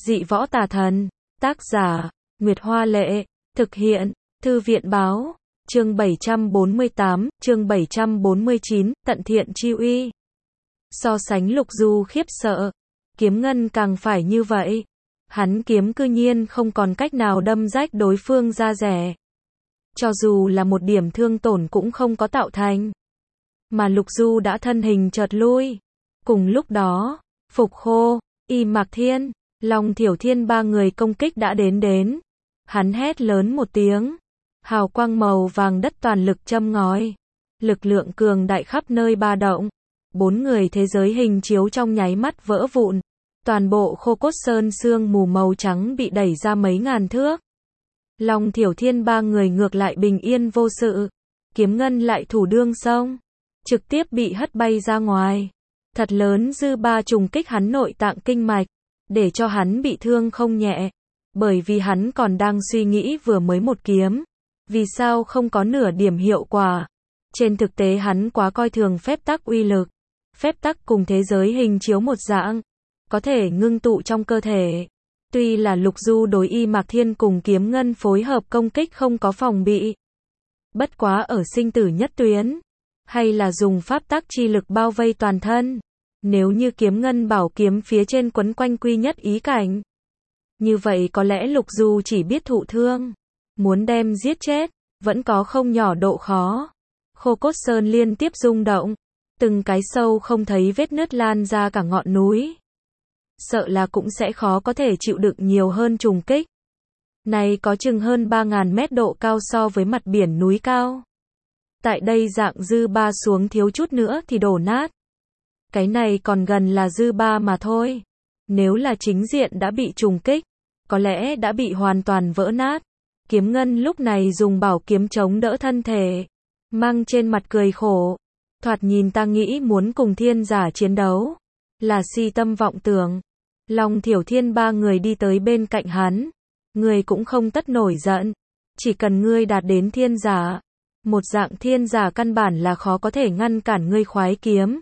Dị võ tà thần. Tác giả, Nguyệt Hoa Lệ. Thực hiện, Thư viện Báo. Chương 748, chương 749, Tận Thiện Chi Uy. So sánh Lục Du khiếp sợ. Kiếm ngân càng phải như vậy. Hắn kiếm cư nhiên không còn cách nào đâm rách đối phương da rẻ. Cho dù là một điểm thương tổn cũng không có tạo thành. Mà Lục Du đã thân hình chợt lui. Cùng lúc đó, Phục Khô, Y Mạc Thiên, Long Thiểu Thiên ba người công kích đã đến. Hắn hét lớn một tiếng. Hào quang màu vàng đất toàn lực châm ngòi. Lực lượng cường đại khắp nơi ba động. Bốn người thế giới hình chiếu trong nháy mắt vỡ vụn. Toàn bộ Khô Cốt Sơn sương mù màu trắng bị đẩy ra mấy ngàn thước. Long Thiểu Thiên ba người ngược lại bình yên vô sự. Kiếm ngân lại thủ đương xông. Trực tiếp bị hất bay ra ngoài. Thật lớn dư ba trùng kích hắn nội tạng kinh mạch. Để cho hắn bị thương không nhẹ. Bởi vì hắn còn đang suy nghĩ vừa mới một kiếm. Vì sao không có nửa điểm hiệu quả. Trên thực tế hắn quá coi thường phép tắc uy lực. Phép tắc cùng thế giới hình chiếu một dạng. Có thể ngưng tụ trong cơ thể. Tuy là Lục Du đối Y Mạc Thiên cùng kiếm ngân phối hợp công kích không có phòng bị. Bất quá ở sinh tử nhất tuyến. Hay là dùng pháp tắc chi lực bao vây toàn thân. Nếu như kiếm ngân bảo kiếm phía trên quấn quanh quy nhất ý cảnh. Như vậy có lẽ Lục Du chỉ biết thụ thương. Muốn đem giết chết, vẫn có không nhỏ độ khó. Khô Cốt Sơn liên tiếp rung động. Từng cái sâu không thấy vết nứt lan ra cả ngọn núi. Sợ là cũng sẽ khó có thể chịu đựng nhiều hơn trùng kích. Này có chừng hơn 3.000 mét độ cao so với mặt biển núi cao. Tại đây dạng dư ba xuống thiếu chút nữa thì đổ nát. Cái này còn gần là dư ba mà thôi. Nếu là chính diện đã bị trùng kích, có lẽ đã bị hoàn toàn vỡ nát. Kiếm ngân lúc này dùng bảo kiếm chống đỡ thân thể. Mang trên mặt cười khổ. Thoạt nhìn ta nghĩ muốn cùng thiên giả chiến đấu. Là si tâm vọng tưởng. Long Thiểu Thiên ba người đi tới bên cạnh hắn. Ngươi cũng không tất nổi giận. Chỉ cần ngươi đạt đến thiên giả. Một dạng thiên giả căn bản là khó có thể ngăn cản ngươi khoái kiếm.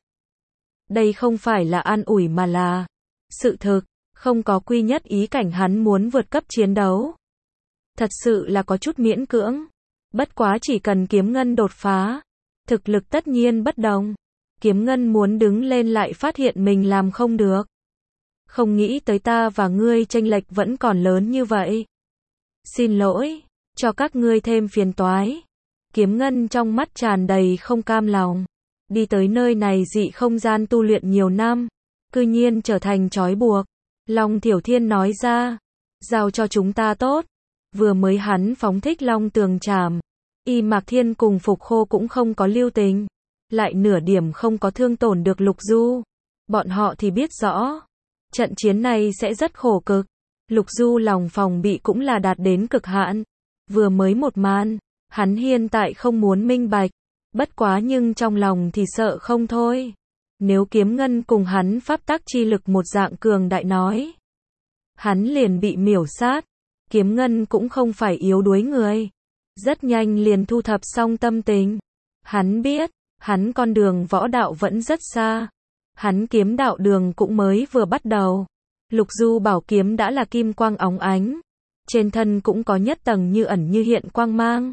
Đây không phải là an ủi mà là sự thực. Không có quy nhất ý cảnh hắn muốn vượt cấp chiến đấu. Thật sự là có chút miễn cưỡng. Bất quá chỉ cần kiếm ngân đột phá. Thực lực tất nhiên bất đồng. Kiếm ngân muốn đứng lên lại phát hiện mình làm không được. Không nghĩ tới ta và ngươi chênh lệch vẫn còn lớn như vậy. Xin lỗi, cho các ngươi thêm phiền toái. Kiếm ngân trong mắt tràn đầy không cam lòng. Đi tới nơi này dị không gian tu luyện nhiều năm. Cư nhiên trở thành trói buộc. Long Thiểu Thiên nói ra. Giao cho chúng ta tốt. Vừa mới hắn phóng thích long tường trảm. Y Mạc Thiên cùng Phục Khô cũng không có lưu tình. Lại nửa điểm không có thương tổn được Lục Du. Bọn họ thì biết rõ. Trận chiến này sẽ rất khổ cực. Lục Du lòng phòng bị cũng là đạt đến cực hạn. Vừa mới một màn. Hắn hiện tại không muốn minh bạch. Bất quá nhưng trong lòng thì sợ không thôi. Nếu kiếm ngân cùng hắn pháp tắc chi lực một dạng cường đại nói. Hắn liền bị miểu sát. Kiếm ngân cũng không phải yếu đuối người. Rất nhanh liền thu thập xong tâm tình. Hắn biết, hắn con đường võ đạo vẫn rất xa. Hắn kiếm đạo đường cũng mới vừa bắt đầu. Lục Du bảo kiếm đã là kim quang óng ánh. Trên thân cũng có nhất tầng như ẩn như hiện quang mang.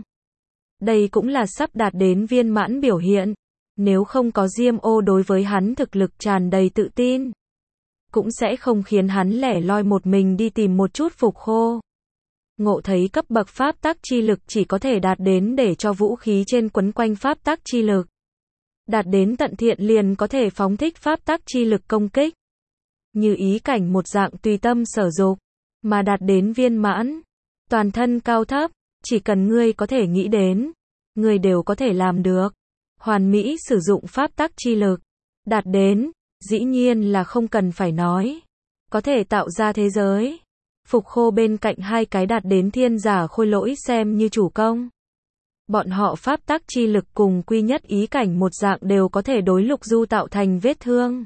Đây cũng là sắp đạt đến viên mãn biểu hiện. Nếu không có Diêm Ô đối với hắn thực lực tràn đầy tự tin. Cũng sẽ không khiến hắn lẻ loi một mình đi tìm một chút Phục Khô. Ngộ thấy cấp bậc pháp tắc chi lực chỉ có thể đạt đến để cho vũ khí trên quấn quanh pháp tắc chi lực. Đạt đến tận thiện liền có thể phóng thích pháp tắc chi lực công kích. Như ý cảnh một dạng tùy tâm sở dục. Mà đạt đến viên mãn. Toàn thân cao thấp. Chỉ cần ngươi có thể nghĩ đến. Ngươi đều có thể làm được. Hoàn mỹ sử dụng pháp tắc chi lực. Đạt đến. Dĩ nhiên là không cần phải nói. Có thể tạo ra thế giới. Phục Khô bên cạnh hai cái đạt đến thiên giả khôi lỗi xem như chủ công. Bọn họ pháp tắc chi lực cùng quy nhất ý cảnh một dạng đều có thể đối Lục Du tạo thành vết thương.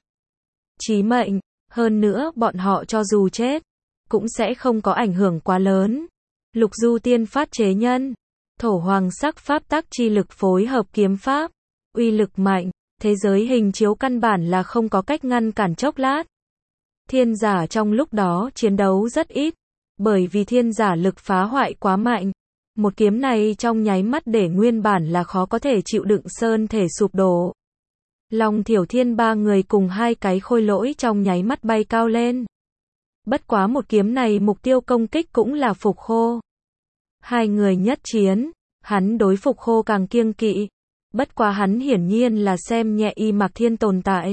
Chí mệnh, hơn nữa bọn họ cho dù chết, cũng sẽ không có ảnh hưởng quá lớn. Lục Du tiên phát chế nhân, thổ hoàng sắc pháp tắc chi lực phối hợp kiếm pháp, uy lực mạnh, thế giới hình chiếu căn bản là không có cách ngăn cản chốc lát. Thiên giả trong lúc đó chiến đấu rất ít, bởi vì thiên giả lực phá hoại quá mạnh. Một kiếm này trong nháy mắt để nguyên bản là khó có thể chịu đựng sơn thể sụp đổ. Long Thiểu Thiên ba người cùng hai cái khôi lỗi trong nháy mắt bay cao lên. Bất quá một kiếm này mục tiêu công kích cũng là Phục Khô. Hai người nhất chiến, hắn đối Phục Khô càng kiêng kỵ. Bất quá hắn hiển nhiên là xem nhẹ Y Mạc Thiên tồn tại.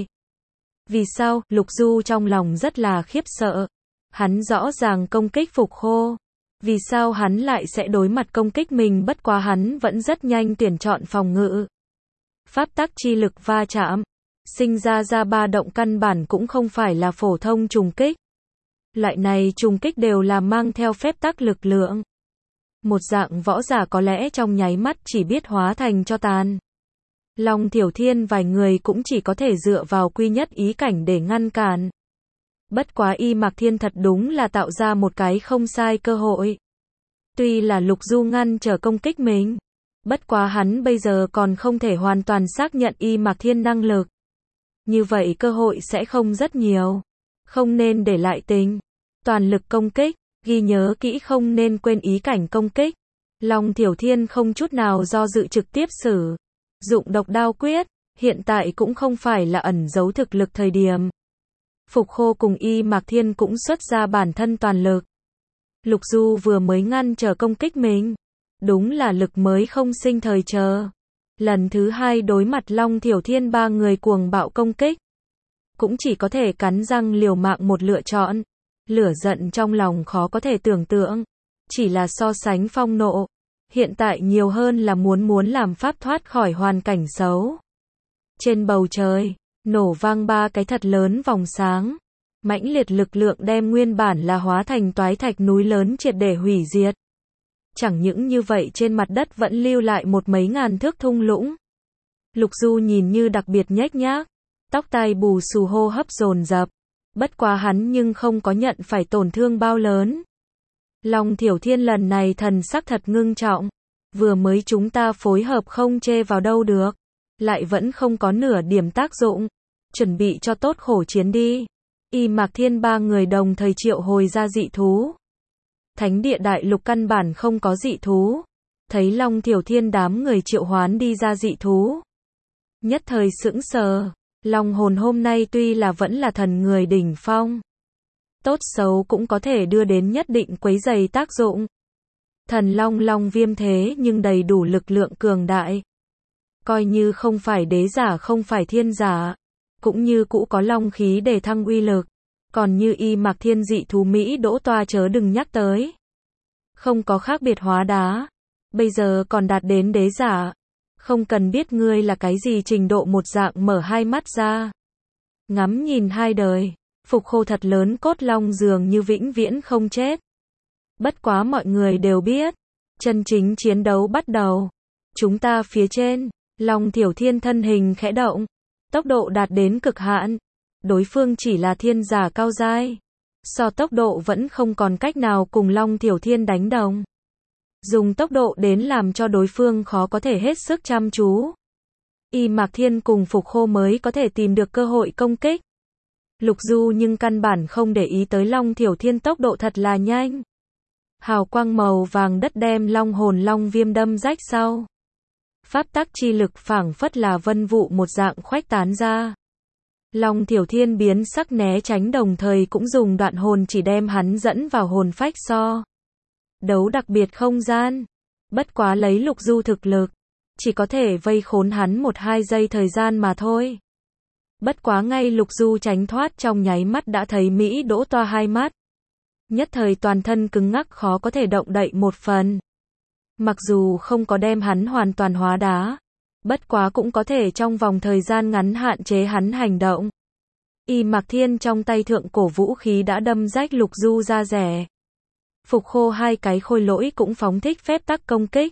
Vì sao? Lục Du trong lòng rất là khiếp sợ. Hắn rõ ràng công kích Phục Khô. Vì sao hắn lại sẽ đối mặt công kích mình? Bất quá hắn vẫn rất nhanh tuyển chọn phòng ngự. Pháp tắc chi lực va chạm, sinh ra ba động căn bản cũng không phải là phổ thông trùng kích. Loại này trùng kích đều là mang theo phép tắc lực lượng. Một dạng võ giả có lẽ trong nháy mắt chỉ biết hóa thành cho tàn. Long Thiểu Thiên vài người cũng chỉ có thể dựa vào quy nhất ý cảnh để ngăn cản. Bất quá Y Mạc Thiên thật đúng là tạo ra một cái không sai cơ hội. Tuy là Lục Du ngăn trở công kích mình, bất quá hắn bây giờ còn không thể hoàn toàn xác nhận Y Mạc Thiên năng lực. Như vậy cơ hội sẽ không rất nhiều. Không nên để lại tình. Toàn lực công kích, ghi nhớ kỹ không nên quên ý cảnh công kích. Long Thiểu Thiên không chút nào do dự trực tiếp sử dụng độc đao quyết, hiện tại cũng không phải là ẩn giấu thực lực thời điểm. Phục Khô cùng Y Mạc Thiên cũng xuất ra bản thân toàn lực. Lục Du vừa mới ngăn trở công kích mình. Đúng là lực mới không sinh thời chờ. Lần thứ hai đối mặt Long Thiểu Thiên ba người cuồng bạo công kích. Cũng chỉ có thể cắn răng liều mạng một lựa chọn. Lửa giận trong lòng khó có thể tưởng tượng. Chỉ là so sánh phong nộ. Hiện tại nhiều hơn là muốn làm pháp thoát khỏi hoàn cảnh xấu. Trên bầu trời, nổ vang ba cái thật lớn vòng sáng. Mãnh liệt lực lượng đem nguyên bản là hóa thành toái thạch núi lớn triệt để hủy diệt. Chẳng những như vậy trên mặt đất vẫn lưu lại một mấy ngàn thước thung lũng. Lục Du nhìn như đặc biệt nhếch nhác, tóc tai bù xù hô hấp dồn dập. Bất quá hắn nhưng không có nhận phải tổn thương bao lớn. Long Thiểu Thiên lần này thần sắc thật ngưng trọng. Vừa mới chúng ta phối hợp không chê vào đâu được. Lại vẫn không có nửa điểm tác dụng. Chuẩn bị cho tốt khổ chiến đi. Y Mạc Thiên ba người đồng thời triệu hồi ra dị thú. Thánh địa đại lục căn bản không có dị thú. Thấy Long Thiểu Thiên đám người triệu hoán đi ra dị thú. Nhất thời sững sờ. Long hồn hôm nay tuy là vẫn là thần người đỉnh phong. Tốt xấu cũng có thể đưa đến nhất định quấy rầy tác dụng. Thần Long viêm thế nhưng đầy đủ lực lượng cường đại. Coi như không phải đế giả không phải thiên giả. Cũng như cũ có long khí để thăng uy lực. Còn như Y Mạc Thiên dị thú Mỹ đỗ toa chớ đừng nhắc tới. Không có khác biệt hóa đá. Bây giờ còn đạt đến đế giả. Không cần biết ngươi là cái gì trình độ một dạng mở hai mắt ra. Ngắm nhìn hai đời. Phục Khô thật lớn cốt long dường như vĩnh viễn không chết. Bất quá mọi người đều biết. Chân chính chiến đấu bắt đầu. Chúng ta phía trên. Long Thiểu Thiên thân hình khẽ động. Tốc độ đạt đến cực hạn. Đối phương chỉ là thiên giả cao giai. So tốc độ vẫn không còn cách nào cùng Long Thiểu Thiên đánh đồng. Dùng tốc độ đến làm cho đối phương khó có thể hết sức chăm chú. Y Mạc Thiên cùng Phục Khô mới có thể tìm được cơ hội công kích. Lục Du nhưng căn bản không để ý tới Long Thiểu Thiên tốc độ thật là nhanh. Hào quang màu vàng đất đem long hồn long viêm đâm rách sau. Pháp tắc chi lực phảng phất là vân vụ một dạng khuếch tán ra. Long Thiểu Thiên biến sắc né tránh đồng thời cũng dùng đoạn hồn chỉ đem hắn dẫn vào hồn phách so. Đấu đặc biệt không gian. Bất quá lấy Lục Du thực lực. Chỉ có thể vây khốn hắn 1-2 giây thời gian mà thôi. Bất quá ngay Lục Du tránh thoát trong nháy mắt đã thấy Mỹ đỗ toa hai mắt. Nhất thời toàn thân cứng ngắc khó có thể động đậy một phần. Mặc dù không có đem hắn hoàn toàn hóa đá. Bất quá cũng có thể trong vòng thời gian ngắn hạn chế hắn hành động. Y Mạc Thiên trong tay thượng cổ vũ khí đã đâm rách Lục Du ra rẻ. Phục Khô hai cái khôi lỗi cũng phóng thích phép tắc công kích.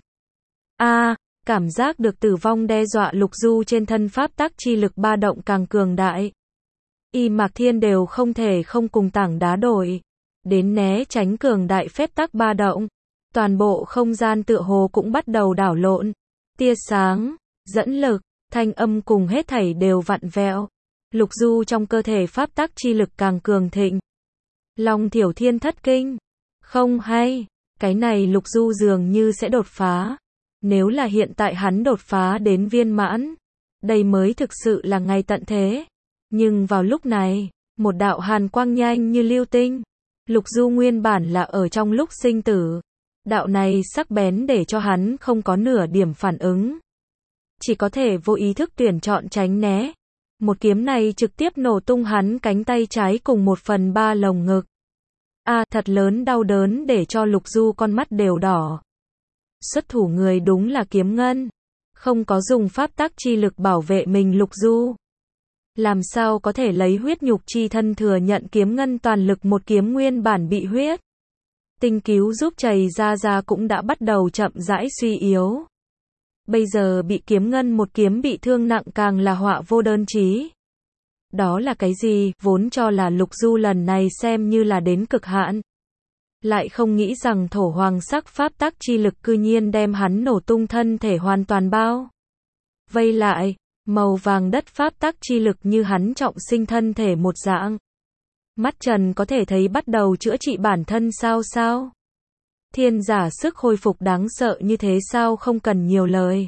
Cảm giác được tử vong đe dọa Lục Du trên thân pháp tắc chi lực ba động càng cường đại. Y Mạc Thiên đều không thể không cùng tảng đá đổi. Đến né tránh cường đại phép tắc ba động. Toàn bộ không gian tựa hồ cũng bắt đầu đảo lộn. Tia sáng, dẫn lực, thanh âm cùng hết thảy đều vặn vẹo. Lục Du trong cơ thể pháp tắc chi lực càng cường thịnh. Long Thiểu Thiên thất kinh. Không hay, cái này Lục Du dường như sẽ đột phá. Nếu là hiện tại hắn đột phá đến viên mãn, đây mới thực sự là ngày tận thế. Nhưng vào lúc này, một đạo hàn quang nhanh như lưu tinh. Lục Du nguyên bản là ở trong lúc sinh tử. Đạo này sắc bén để cho hắn không có nửa điểm phản ứng. Chỉ có thể vô ý thức tuyển chọn tránh né. Một kiếm này trực tiếp nổ tung hắn cánh tay trái cùng 1/3 lồng ngực. Thật lớn đau đớn để cho Lục Du con mắt đều đỏ. Xuất thủ người đúng là Kiếm Ngân. Không có dùng pháp tắc chi lực bảo vệ mình Lục Du. Làm sao có thể lấy huyết nhục chi thân thừa nhận Kiếm Ngân toàn lực một kiếm nguyên bản bị huyết. Tinh cứu giúp chảy ra cũng đã bắt đầu chậm rãi suy yếu. Bây giờ bị Kiếm Ngân một kiếm bị thương nặng càng là họa vô đơn chí. Đó là cái gì? Vốn cho là Lục Du lần này xem như là đến cực hạn. Lại không nghĩ rằng thổ hoàng sắc pháp tắc chi lực cư nhiên đem hắn nổ tung thân thể hoàn toàn bao vây lại, màu vàng đất pháp tắc chi lực như hắn trọng sinh thân thể một dạng. Mắt trần có thể thấy bắt đầu chữa trị bản thân sao? Thiên giả sức hồi phục đáng sợ như thế sao không cần nhiều lời.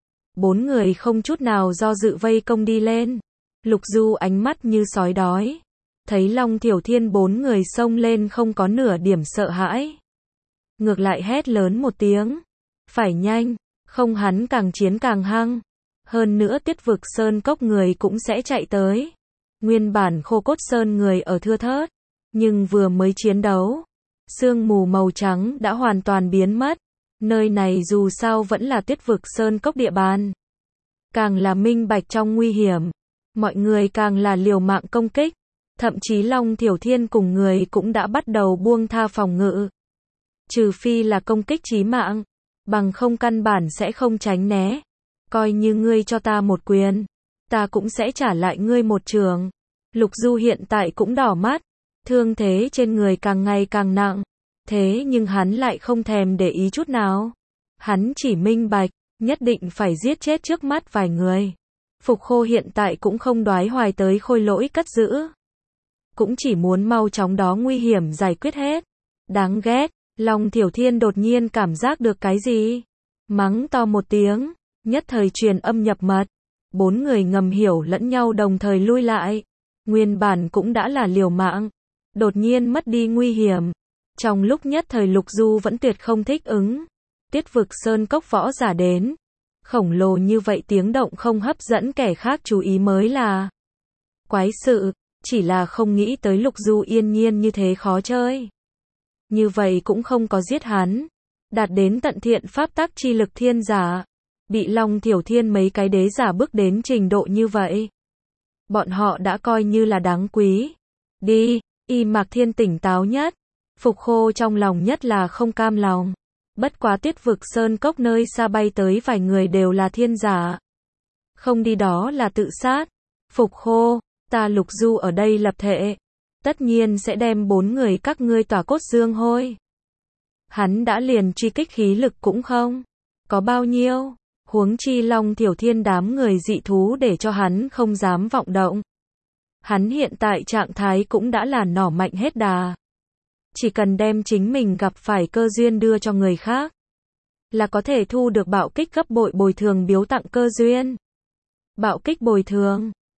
4 người không chút nào do dự vây công đi lên. Lục Du ánh mắt như sói đói. Thấy Long Thiểu Thiên 4 người xông lên không có nửa điểm sợ hãi. Ngược lại hét lớn một tiếng. Phải nhanh, không hắn càng chiến càng hăng. Hơn nữa Tuyết Vực Sơn cốc người cũng sẽ chạy tới. Nguyên bản Khô Cốt Sơn người ở thưa thớt. Nhưng vừa mới chiến đấu. Sương mù màu trắng đã hoàn toàn biến mất. Nơi này dù sao vẫn là Tuyết Vực Sơn cốc địa bàn. Càng là minh bạch trong nguy hiểm. Mọi người càng là liều mạng công kích. Thậm chí Long Thiểu Thiên cùng người cũng đã bắt đầu buông tha phòng ngự. Trừ phi là công kích chí mạng. Bằng không căn bản sẽ không tránh né. Coi như ngươi cho ta một quyền. Ta cũng sẽ trả lại ngươi một trường. Lục Du hiện tại cũng đỏ mắt. Thương thế trên người càng ngày càng nặng. Thế nhưng hắn lại không thèm để ý chút nào. Hắn chỉ minh bạch. Nhất định phải giết chết trước mắt vài người. Phục Khô hiện tại cũng không đoái hoài tới Khôi Lỗi cất giữ. Cũng chỉ muốn mau chóng đó nguy hiểm giải quyết hết. Đáng ghét, Long Thiểu Thiên đột nhiên cảm giác được cái gì? Mắng to một tiếng, nhất thời truyền âm nhập mật. 4 người ngầm hiểu lẫn nhau đồng thời lui lại. Nguyên bản cũng đã là liều mạng. Đột nhiên mất đi nguy hiểm. Trong lúc nhất thời Lục Du vẫn tuyệt không thích ứng. Tuyết Vực Sơn cốc võ giả đến. Khổng lồ như vậy tiếng động không hấp dẫn kẻ khác chú ý mới là quái sự. Chỉ là không nghĩ tới Lục Du yên nhiên như thế khó chơi. Như vậy cũng không có giết hắn. Đạt đến tận thiện pháp tắc chi lực thiên giả. Bị Long Thiểu Thiên mấy cái đế giả bước đến trình độ như vậy. Bọn họ đã coi như là đáng quý. Đi, Y Mạc Thiên tỉnh táo nhất. Phục Khô trong lòng nhất là không cam lòng. Bất quá Tuyết Vực Sơn cốc nơi xa bay tới vài người đều là thiên giả. Không đi đó là tự sát. Phục Khô, ta Lục Du ở đây lập thệ. Tất nhiên sẽ đem 4 người các ngươi tỏa cốt dương hôi. Hắn đã liền truy kích khí lực cũng không có bao nhiêu. Huống chi Long Thiểu Thiên đám người dị thú để cho hắn không dám vọng động. Hắn hiện tại trạng thái cũng đã là nỏ mạnh hết đà. Chỉ cần đem chính mình gặp phải cơ duyên đưa cho người khác. Là có thể thu được bạo kích gấp bội bồi thường biếu tặng cơ duyên. Bạo kích bồi thường.